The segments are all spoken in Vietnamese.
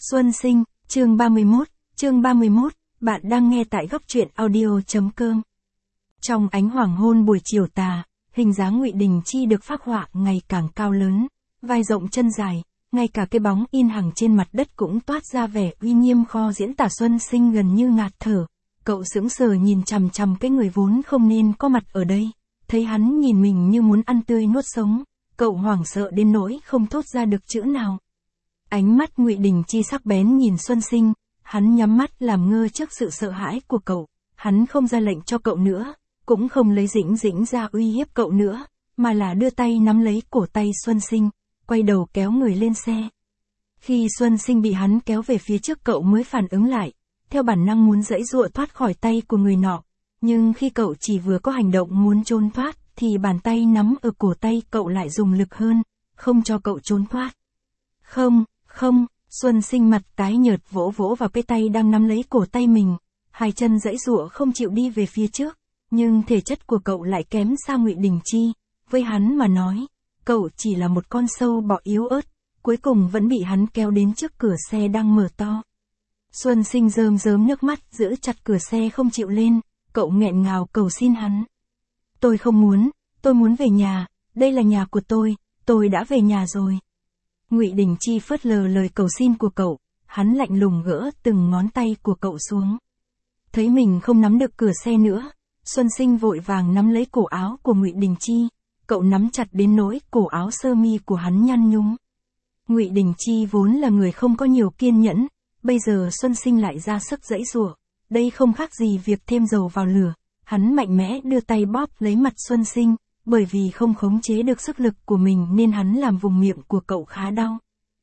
Xuân Sinh, chương 31, bạn đang nghe tại góc truyện audio.com. Trong ánh hoàng hôn buổi chiều tà, hình dáng Ngụy Đình Chi được phác họa ngày càng cao lớn, vai rộng chân dài, ngay cả cái bóng in hằng trên mặt đất cũng toát ra vẻ uy nghiêm khó diễn tả. Xuân Sinh gần như ngạt thở, cậu sững sờ nhìn chằm chằm cái người vốn không nên có mặt ở đây, thấy hắn nhìn mình như muốn ăn tươi nuốt sống, cậu hoảng sợ đến nỗi không thốt ra được chữ nào. Ánh mắt Ngụy Đình Chi sắc bén nhìn Xuân Sinh, hắn nhắm mắt làm ngơ trước sự sợ hãi của cậu, hắn không ra lệnh cho cậu nữa, cũng không lấy dĩnh dĩnh ra uy hiếp cậu nữa, mà là đưa tay nắm lấy cổ tay Xuân Sinh, quay đầu kéo người lên xe. Khi Xuân Sinh bị hắn kéo về phía trước cậu mới phản ứng lại, theo bản năng muốn giãy giụa thoát khỏi tay của người nọ, nhưng khi cậu chỉ vừa có hành động muốn trốn thoát, thì bàn tay nắm ở cổ tay cậu lại dùng lực hơn, không cho cậu trốn thoát. Không, Xuân Sinh mặt tái nhợt vỗ vỗ vào cái tay đang nắm lấy cổ tay mình, hai chân giãy giụa không chịu đi về phía trước, nhưng thể chất của cậu lại kém xa Ngụy Đình Chi, với hắn mà nói, cậu chỉ là một con sâu bọ yếu ớt, cuối cùng vẫn bị hắn kéo đến trước cửa xe đang mở to. Xuân Sinh rơm rớm nước mắt giữ chặt cửa xe không chịu lên, cậu nghẹn ngào cầu xin hắn. Tôi không muốn, tôi muốn về nhà, đây là nhà của tôi đã về nhà rồi. Ngụy Đình Chi phớt lờ lời cầu xin của cậu, hắn lạnh lùng gỡ từng ngón tay của cậu xuống. Thấy mình không nắm được cửa xe nữa, Xuân Sinh vội vàng nắm lấy cổ áo của Ngụy Đình Chi, cậu nắm chặt đến nỗi cổ áo sơ mi của hắn nhăn nhúm. Ngụy Đình Chi vốn là người không có nhiều kiên nhẫn, bây giờ Xuân Sinh lại ra sức giãy giụa, đây không khác gì việc thêm dầu vào lửa, hắn mạnh mẽ đưa tay bóp lấy mặt Xuân Sinh. Bởi vì không khống chế được sức lực của mình nên hắn làm vùng miệng của cậu khá đau.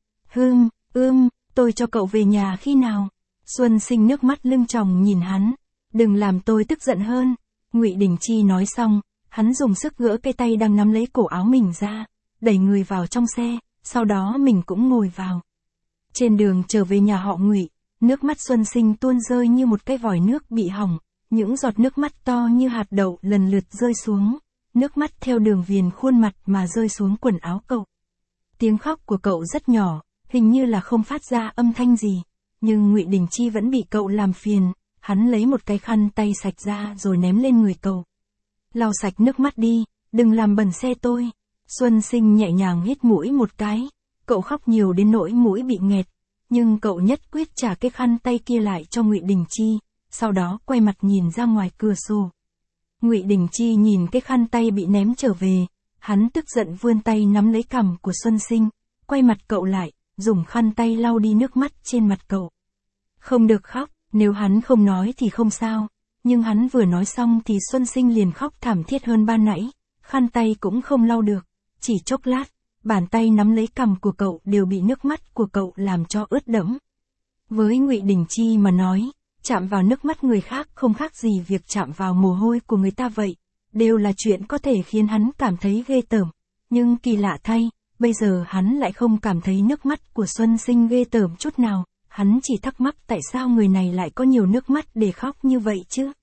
Tôi cho cậu về nhà khi nào? Xuân Sinh nước mắt lưng tròng nhìn hắn. Đừng làm tôi tức giận hơn. Ngụy Đình Chi nói xong, hắn dùng sức gỡ cái tay đang nắm lấy cổ áo mình ra, đẩy người vào trong xe, sau đó mình cũng ngồi vào. Trên đường trở về nhà họ Ngụy, nước mắt Xuân Sinh tuôn rơi như một cái vòi nước bị hỏng, những giọt nước mắt to như hạt đậu lần lượt rơi xuống. Nước mắt theo đường viền khuôn mặt mà rơi xuống quần áo cậu. Tiếng khóc của cậu rất nhỏ, hình như là không phát ra âm thanh gì, nhưng Ngụy Đình Chi vẫn bị cậu làm phiền, hắn lấy một cái khăn tay sạch ra rồi ném lên người cậu. Lau sạch nước mắt đi, đừng làm bẩn xe tôi. Xuân Sinh nhẹ nhàng hít mũi một cái, cậu khóc nhiều đến nỗi mũi bị nghẹt, nhưng cậu nhất quyết trả cái khăn tay kia lại cho Ngụy Đình Chi, sau đó quay mặt nhìn ra ngoài cửa sổ. Ngụy Đình Chi nhìn cái khăn tay bị ném trở về, hắn tức giận vươn tay nắm lấy cằm của Xuân Sinh, quay mặt cậu lại, dùng khăn tay lau đi nước mắt trên mặt cậu. Không được khóc, nếu hắn không nói thì không sao, nhưng hắn vừa nói xong thì Xuân Sinh liền khóc thảm thiết hơn ban nãy, khăn tay cũng không lau được, chỉ chốc lát, bàn tay nắm lấy cằm của cậu đều bị nước mắt của cậu làm cho ướt đẫm. Với Ngụy Đình Chi mà nói, chạm vào nước mắt người khác không khác gì việc chạm vào mồ hôi của người ta vậy, đều là chuyện có thể khiến hắn cảm thấy ghê tởm, nhưng kỳ lạ thay, bây giờ hắn lại không cảm thấy nước mắt của Xuân Sinh ghê tởm chút nào, hắn chỉ thắc mắc tại sao người này lại có nhiều nước mắt để khóc như vậy chứ.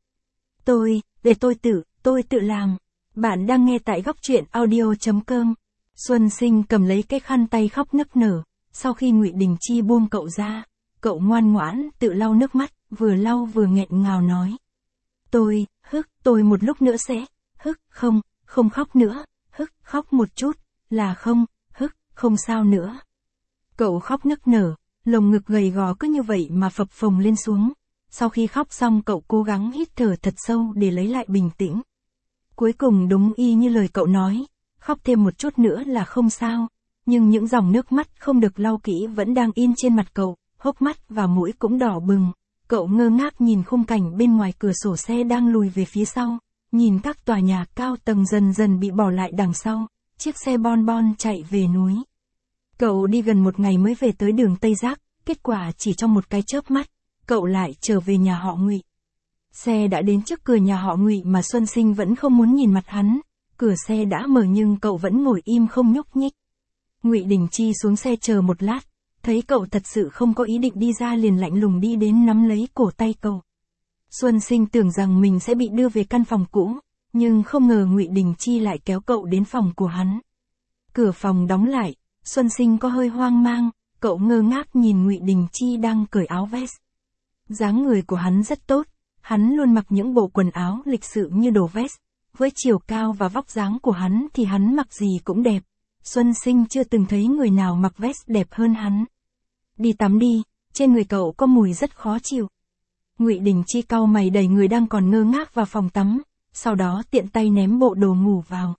Tôi tự làm. Bạn đang nghe tại góc truyện audio.com. Xuân Sinh cầm lấy cái khăn tay khóc nức nở, sau khi Ngụy Đình Chi buông cậu ra, cậu ngoan ngoãn tự lau nước mắt, vừa lau vừa nghẹn ngào nói. Tôi một lúc nữa sẽ, không khóc nữa, khóc một chút, là không sao nữa. Cậu khóc nức nở, lồng ngực gầy gò cứ như vậy mà phập phồng lên xuống. Sau khi khóc xong cậu cố gắng hít thở thật sâu để lấy lại bình tĩnh. Cuối cùng đúng y như lời cậu nói, khóc thêm một chút nữa là không sao, nhưng những dòng nước mắt không được lau kỹ vẫn đang in trên mặt cậu, hốc mắt và mũi cũng đỏ bừng. Cậu ngơ ngác nhìn khung cảnh bên ngoài cửa sổ xe đang lùi về phía sau, nhìn các tòa nhà cao tầng dần dần bị bỏ lại đằng sau, chiếc xe bon bon chạy về núi. Cậu đi gần một ngày mới về tới đường Tây Giác, kết quả chỉ trong một cái chớp mắt, cậu lại trở về nhà họ Ngụy. Xe đã đến trước cửa nhà họ Ngụy mà Xuân Sinh vẫn không muốn nhìn mặt hắn, cửa xe đã mở nhưng cậu vẫn ngồi im không nhúc nhích. Ngụy Đình Chi xuống xe chờ một lát, thấy cậu thật sự không có ý định đi ra liền lạnh lùng đi đến nắm lấy cổ tay cậu. Xuân Sinh tưởng rằng mình sẽ bị đưa về căn phòng cũ, nhưng không ngờ Ngụy Đình Chi lại kéo cậu đến phòng của hắn. Cửa phòng đóng lại, Xuân Sinh có hơi hoang mang, Cậu ngơ ngác nhìn Ngụy Đình Chi đang cởi áo vest. Dáng người của hắn rất tốt, hắn luôn mặc những bộ quần áo lịch sự như đồ vest. Với chiều cao và vóc dáng của hắn thì hắn mặc gì cũng đẹp. Xuân Sinh chưa từng thấy người nào mặc vest đẹp hơn hắn. Đi tắm đi, trên người cậu có mùi rất khó chịu. Ngụy Đình Chi cau mày đẩy người đang còn ngơ ngác vào phòng tắm, sau đó tiện tay ném bộ đồ ngủ vào.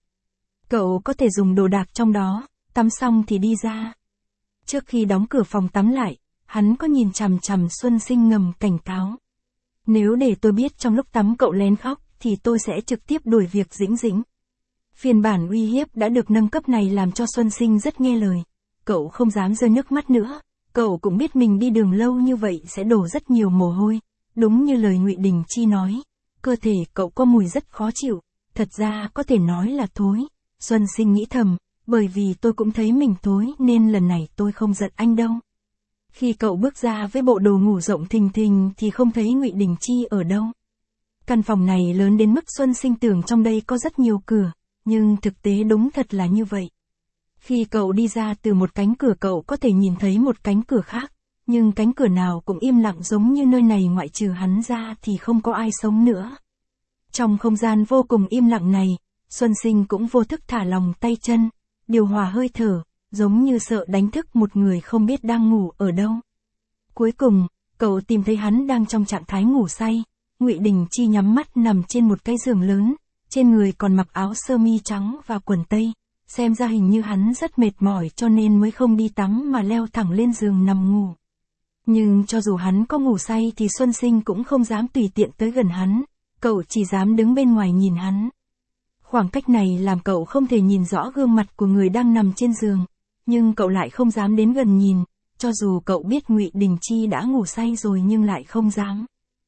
Cậu có thể dùng đồ đạc trong đó, tắm xong thì đi ra. Trước khi đóng cửa phòng tắm lại, hắn có nhìn chằm chằm Xuân Sinh ngầm cảnh cáo. Nếu để tôi biết trong lúc tắm cậu lén khóc, thì tôi sẽ trực tiếp đuổi việc Dĩnh Dĩnh. Phiên bản uy hiếp đã được nâng cấp này làm cho Xuân Sinh rất nghe lời. Cậu không dám rơi nước mắt nữa. Cậu cũng biết mình đi đường lâu như vậy sẽ đổ rất nhiều mồ hôi. Đúng như lời Ngụy Đình Chi nói, cơ thể cậu có mùi rất khó chịu, thật ra có thể nói là thối. Xuân Sinh nghĩ thầm, bởi vì tôi cũng thấy mình thối nên lần này tôi không giận anh đâu. Khi cậu bước ra với bộ đồ ngủ rộng thình thình thì không thấy Ngụy Đình Chi ở đâu. Căn phòng này lớn đến mức Xuân Sinh tưởng trong đây có rất nhiều cửa, nhưng thực tế đúng thật là như vậy. Khi cậu đi ra từ một cánh cửa cậu có thể nhìn thấy một cánh cửa khác, nhưng cánh cửa nào cũng im lặng giống như nơi này ngoại trừ hắn ra thì không có ai sống nữa. Trong không gian vô cùng im lặng này, Xuân Sinh cũng vô thức thả lỏng tay chân, điều hòa hơi thở, giống như sợ đánh thức một người không biết đang ngủ ở đâu. Cuối cùng, cậu tìm thấy hắn đang trong trạng thái ngủ say. Ngụy Đình Chi nhắm mắt nằm trên một cái giường lớn, trên người còn mặc áo sơ mi trắng và quần tây, xem ra hình như hắn rất mệt mỏi cho nên mới không đi tắm mà leo thẳng lên giường nằm ngủ. Nhưng cho dù hắn có ngủ say thì Xuân Sinh cũng không dám tùy tiện tới gần hắn, cậu chỉ dám đứng bên ngoài nhìn hắn. Khoảng cách này làm cậu không thể nhìn rõ gương mặt của người đang nằm trên giường, nhưng cậu lại không dám đến gần nhìn, cho dù cậu biết Ngụy Đình Chi đã ngủ say rồi nhưng lại không dám.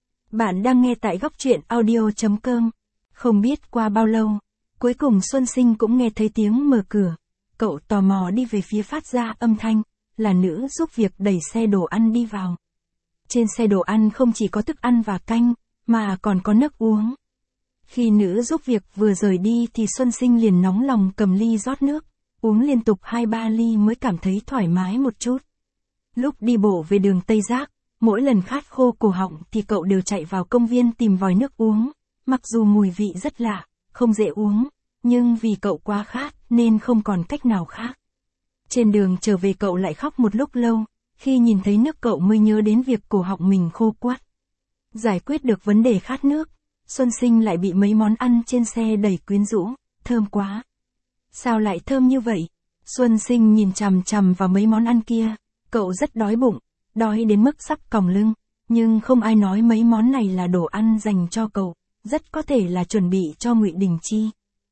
Bạn đang nghe tại góc truyện audio.com. Không biết qua bao lâu, cuối cùng Xuân Sinh cũng nghe thấy tiếng mở cửa. Cậu tò mò đi về phía phát ra âm thanh, là nữ giúp việc đẩy xe đồ ăn đi vào. Trên xe đồ ăn không chỉ có thức ăn và canh, mà còn có nước uống. Khi nữ giúp việc vừa rời đi thì Xuân Sinh liền nóng lòng cầm ly rót nước, uống liên tục 2-3 ly mới cảm thấy thoải mái một chút. Lúc đi bộ về đường Tây Giác, mỗi lần khát khô cổ họng thì cậu đều chạy vào công viên tìm vòi nước uống, mặc dù mùi vị rất lạ, không dễ uống, nhưng vì cậu quá khát nên không còn cách nào khác. Trên đường trở về cậu lại khóc một lúc lâu, khi nhìn thấy nước cậu mới nhớ đến việc cổ họng mình khô quắt. Giải quyết được vấn đề khát nước, Xuân Sinh lại bị mấy món ăn trên xe đẩy quyến rũ, thơm quá. Sao lại thơm như vậy? Xuân Sinh nhìn chằm chằm vào mấy món ăn kia, cậu rất đói bụng, đói đến mức sắp còng lưng, nhưng không ai nói mấy món này là đồ ăn dành cho cậu, rất có thể là chuẩn bị cho Ngụy Đình Chi.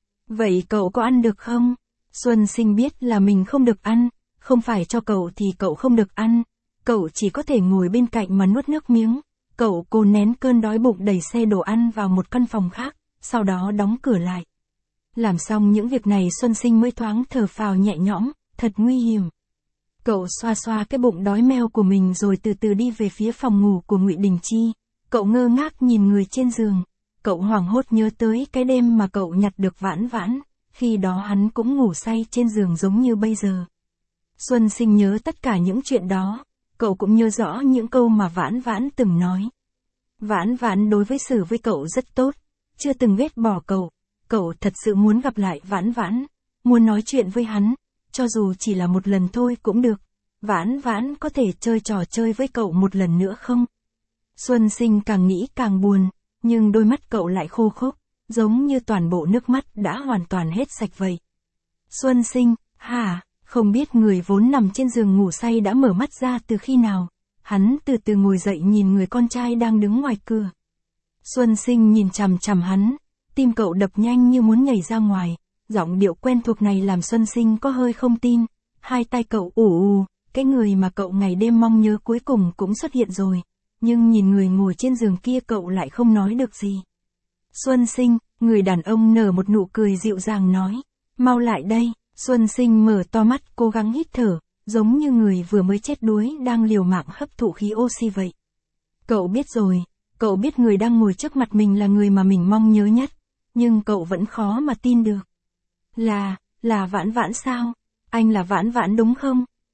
Vậy cậu có ăn được không? Xuân Sinh biết là mình không được ăn, không phải cho cậu thì cậu không được ăn, cậu chỉ có thể ngồi bên cạnh mà nuốt nước miếng. Cậu cố nén cơn đói bụng đẩy xe đồ ăn vào một căn phòng khác, sau đó đóng cửa lại. Làm xong những việc này Xuân Sinh mới thoáng thở phào nhẹ nhõm, thật nguy hiểm. Cậu xoa xoa cái bụng đói meo của mình rồi từ từ đi về phía phòng ngủ của Ngụy Đình Chi. Cậu ngơ ngác nhìn người trên giường. Cậu hoảng hốt nhớ tới cái đêm mà cậu nhặt được Vãn Vãn, khi đó hắn cũng ngủ say trên giường giống như bây giờ. Xuân Sinh nhớ tất cả những chuyện đó, cậu cũng nhớ rõ những câu mà Vãn Vãn từng nói. Vãn Vãn đối xử với cậu rất tốt, chưa từng ghét bỏ cậu thật sự muốn gặp lại Vãn Vãn, muốn nói chuyện với hắn, cho dù chỉ là một lần thôi cũng được. Vãn Vãn có thể chơi trò chơi với cậu một lần nữa không? Xuân Sinh càng nghĩ càng buồn, nhưng đôi mắt cậu lại khô khốc, giống như toàn bộ nước mắt đã hoàn toàn hết sạch vậy. Xuân Sinh, hả? Không biết người vốn nằm trên giường ngủ say đã mở mắt ra từ khi nào. Hắn từ từ ngồi dậy nhìn người con trai đang đứng ngoài cửa. Xuân Sinh nhìn chằm chằm hắn, tim cậu đập nhanh như muốn nhảy ra ngoài, giọng điệu quen thuộc này làm Xuân Sinh có hơi không tin. Hai tay cậu ù ù, cái người mà cậu ngày đêm mong nhớ cuối cùng cũng xuất hiện rồi, nhưng nhìn người ngồi trên giường kia cậu lại không nói được gì. Xuân Sinh, người đàn ông nở một nụ cười dịu dàng nói, mau lại đây. Xuân Sinh mở to mắt cố gắng hít thở, giống như người vừa mới chết đuối đang liều mạng hấp thụ khí oxy vậy. Cậu biết rồi, cậu biết người đang ngồi trước mặt mình là người mà mình mong nhớ nhất, nhưng cậu vẫn khó mà tin được. Là Vãn Vãn sao? Anh là Vãn Vãn đúng không?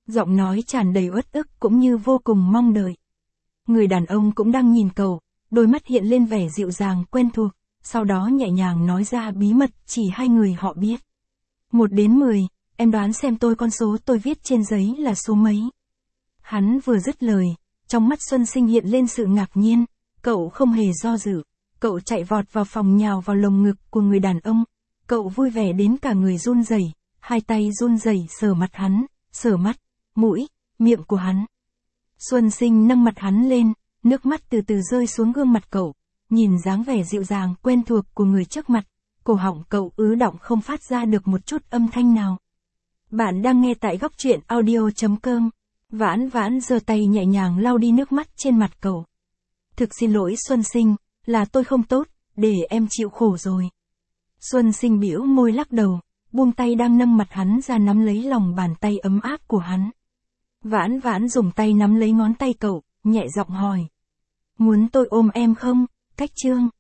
Giọng nói tràn đầy uất ức cũng như vô cùng mong đợi. Người đàn ông cũng đang nhìn cậu, đôi mắt hiện lên vẻ dịu dàng quen thuộc, sau đó nhẹ nhàng nói ra bí mật chỉ hai người họ biết. 1 đến 10, em đoán xem con số tôi viết trên giấy là số mấy. Hắn vừa dứt lời, trong mắt Xuân Sinh hiện lên sự ngạc nhiên, cậu không hề do dự, cậu chạy vọt vào phòng nhào vào lồng ngực của người đàn ông, cậu vui vẻ đến cả người run rẩy, hai tay run rẩy sờ mặt hắn, sờ mắt, mũi, miệng của hắn. Xuân Sinh nâng mặt hắn lên, nước mắt từ từ rơi xuống gương mặt cậu, nhìn dáng vẻ dịu dàng quen thuộc của người trước mặt, cổ họng cậu ứ đọng không phát ra được một chút âm thanh nào. Bạn đang nghe tại góc truyện audio.com. Vãn Vãn giơ tay nhẹ nhàng lau đi nước mắt trên mặt cậu. Thực xin lỗi Xuân Sinh, là tôi không tốt, để em chịu khổ rồi. Xuân Sinh bĩu môi lắc đầu, buông tay đang nâng mặt hắn ra nắm lấy lòng bàn tay ấm áp của hắn. Vãn Vãn dùng tay nắm lấy ngón tay cậu, nhẹ giọng hỏi. Muốn tôi ôm em không, Cách Chương?